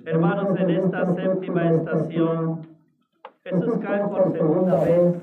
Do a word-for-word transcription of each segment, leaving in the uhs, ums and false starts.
Hermanos, en esta séptima estación, Jesús cae por segunda vez.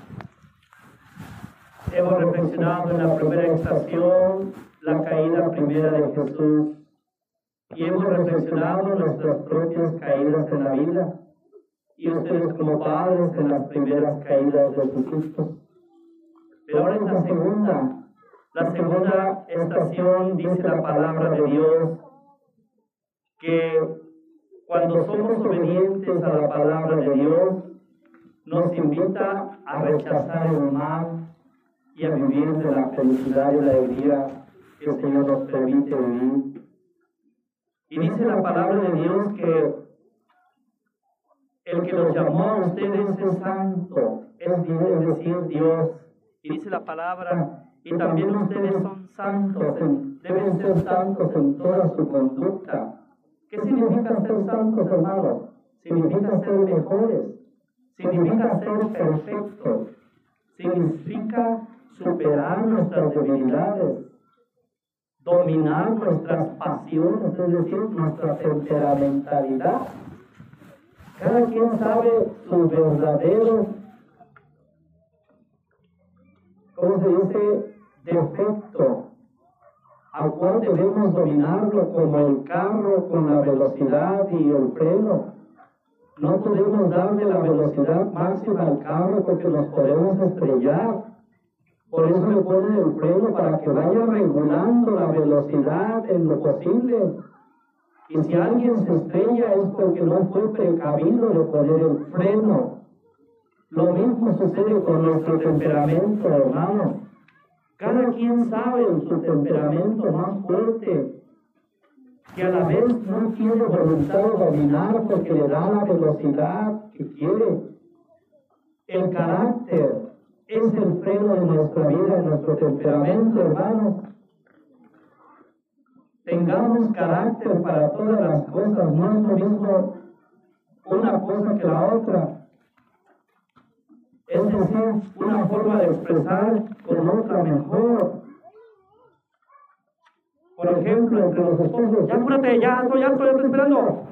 Hemos reflexionado en la primera estación, la caída primera de Jesús, y hemos reflexionado en nuestras propias caídas en la vida, y ustedes como padres en las primeras caídas de sus hijos. Pero ahora es la segunda, la segunda estación, dice la palabra de Dios, que cuando somos obedientes a la palabra de Dios, nos invita a rechazar el mal y a vivir de la felicidad y la alegría que el Señor nos permite vivir. Y dice la palabra de Dios que el que los llamó a ustedes es santo, es decir, Dios. Y dice la palabra, y también ustedes son santos, deben ser santos en toda su conducta. ¿Qué significa ser santos, hermanos? Significa ser mejores, significa ser perfectos, significa superar nuestras debilidades, dominar nuestras pasiones, es decir, nuestra temperamentalidad. Cada quien sabe su verdadero, ¿cómo se dice?, defecto, al cual debemos dominarlo, como el carro con la velocidad y el freno. No podemos darle la velocidad máxima al carro porque nos podemos estrellar. Por eso le ponen el freno, para que vaya regulando la velocidad en lo posible. Y si alguien se estrella es porque no fue precavido de poner el freno. Lo mismo sucede con nuestro temperamento, hermanos. Cada quien sabe en su temperamento más fuerte, que a la vez no tiene voluntad de dominar porque le da la velocidad que quiere. El carácter es el freno de nuestra vida, de nuestro temperamento, hermanos. Tengamos carácter para todas las cosas, no es lo mismo una cosa que la otra. Es decir, una forma de expresar con otra mejor. Por ejemplo, entre los esposos, ya apúrate, ya estoy harto, ya estoy esperando.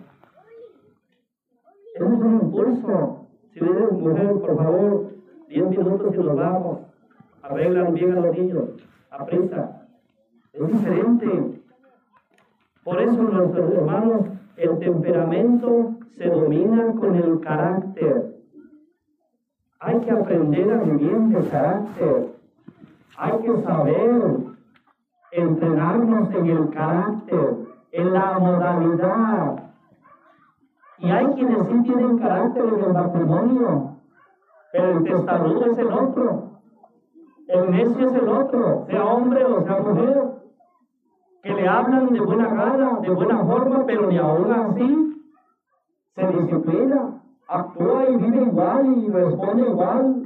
Ese es un impulso. Si eres mujer, por favor, diez minutos y nos vamos. Arreglan bien a los niños, a prisa. Es diferente. Por eso, nuestros hermanos, el temperamento se domina con el carácter. Hay que aprender a vivir de carácter. Hay que saber entrenarnos en el carácter, en la modalidad. Y hay quienes sí tienen carácter en el matrimonio, pero el testarudo es el otro. El necio es el otro, sea hombre o sea mujer, que le hablan de buena gana, de buena forma, pero ni aún así se disciplina. Actúa y vive igual y responde igual.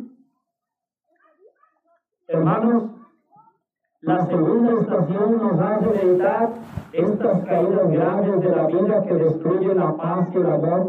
Hermanos, la segunda estación nos hace meditar estas caídas graves de la vida que destruyen la paz y el amor.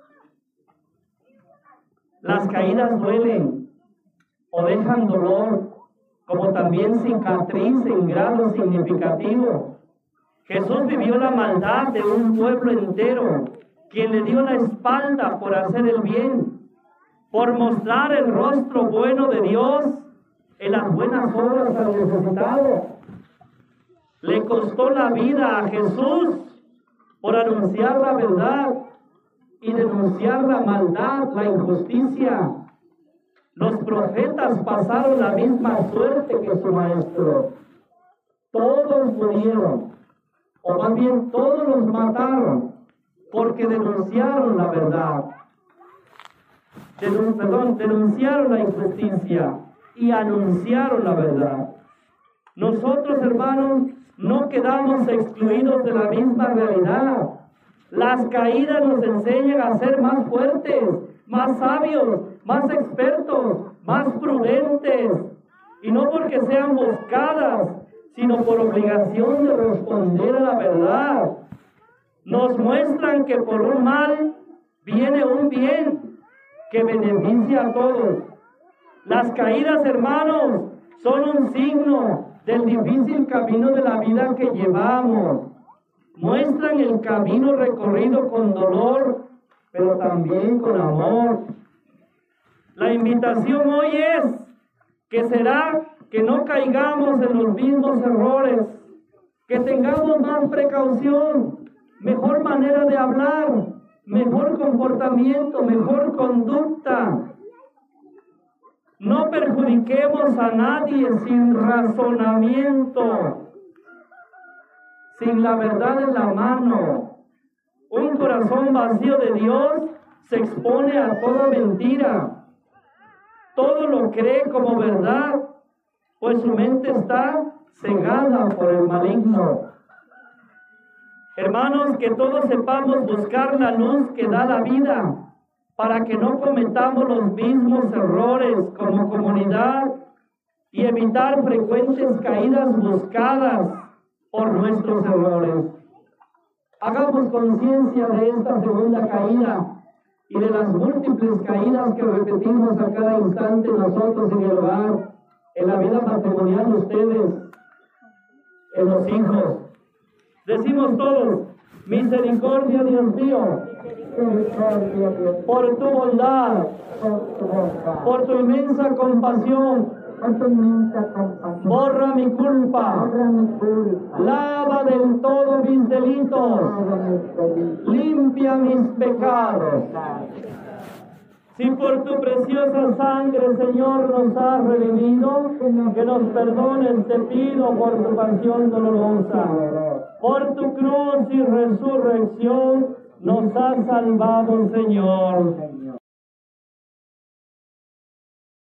Las caídas duelen o dejan dolor, como también cicatriz en grado significativo. Jesús vivió la maldad de un pueblo entero, quien le dio la espalda por hacer el bien, por mostrar el rostro bueno de Dios en las buenas obras al necesitado. Le costó la vida a Jesús por anunciar la verdad y denunciar la maldad, la injusticia. Los profetas pasaron la misma suerte que su maestro. Todos murieron, o más bien todos los mataron, porque denunciaron la verdad, Denun, perdón, denunciaron la injusticia y anunciaron la verdad. Nosotros, hermanos, no quedamos excluidos de la misma realidad. Las caídas nos enseñan a ser más fuertes, más sabios, más expertos, más prudentes, y no porque sean buscadas, sino por obligación de responder a la verdad. Nos muestran que por un mal viene un bien que beneficia a todos. Las caídas, hermanos, son un signo del difícil camino de la vida que llevamos. muestran el camino recorrido con dolor, pero también con amor. La invitación hoy es que será que no caigamos en los mismos errores, que tengamos más precaución, mejor manera de hablar, mejor comportamiento, mejor conducta. No perjudiquemos a nadie sin razonamiento, sin la verdad en la mano. Un corazón vacío de Dios se expone a toda mentira. Todo lo cree como verdad, pues su mente está cegada por el maligno. Hermanos, que todos sepamos buscar la luz que da la vida, para que no cometamos los mismos errores como comunidad y evitar frecuentes caídas buscadas por nuestros errores. Hagamos conciencia de esta segunda caída y de las múltiples caídas que repetimos a cada instante nosotros en el hogar, en la vida matrimonial de ustedes, en los hijos. Decimos todos: misericordia, Dios mío, por tu bondad, por tu inmensa compasión, borra mi culpa, lava del todo mis delitos, limpia mis pecados. Si por tu preciosa sangre, Señor, nos has redimido, que nos perdones, te pido, por tu pasión dolorosa. Por tu cruz y resurrección nos has salvado, Señor.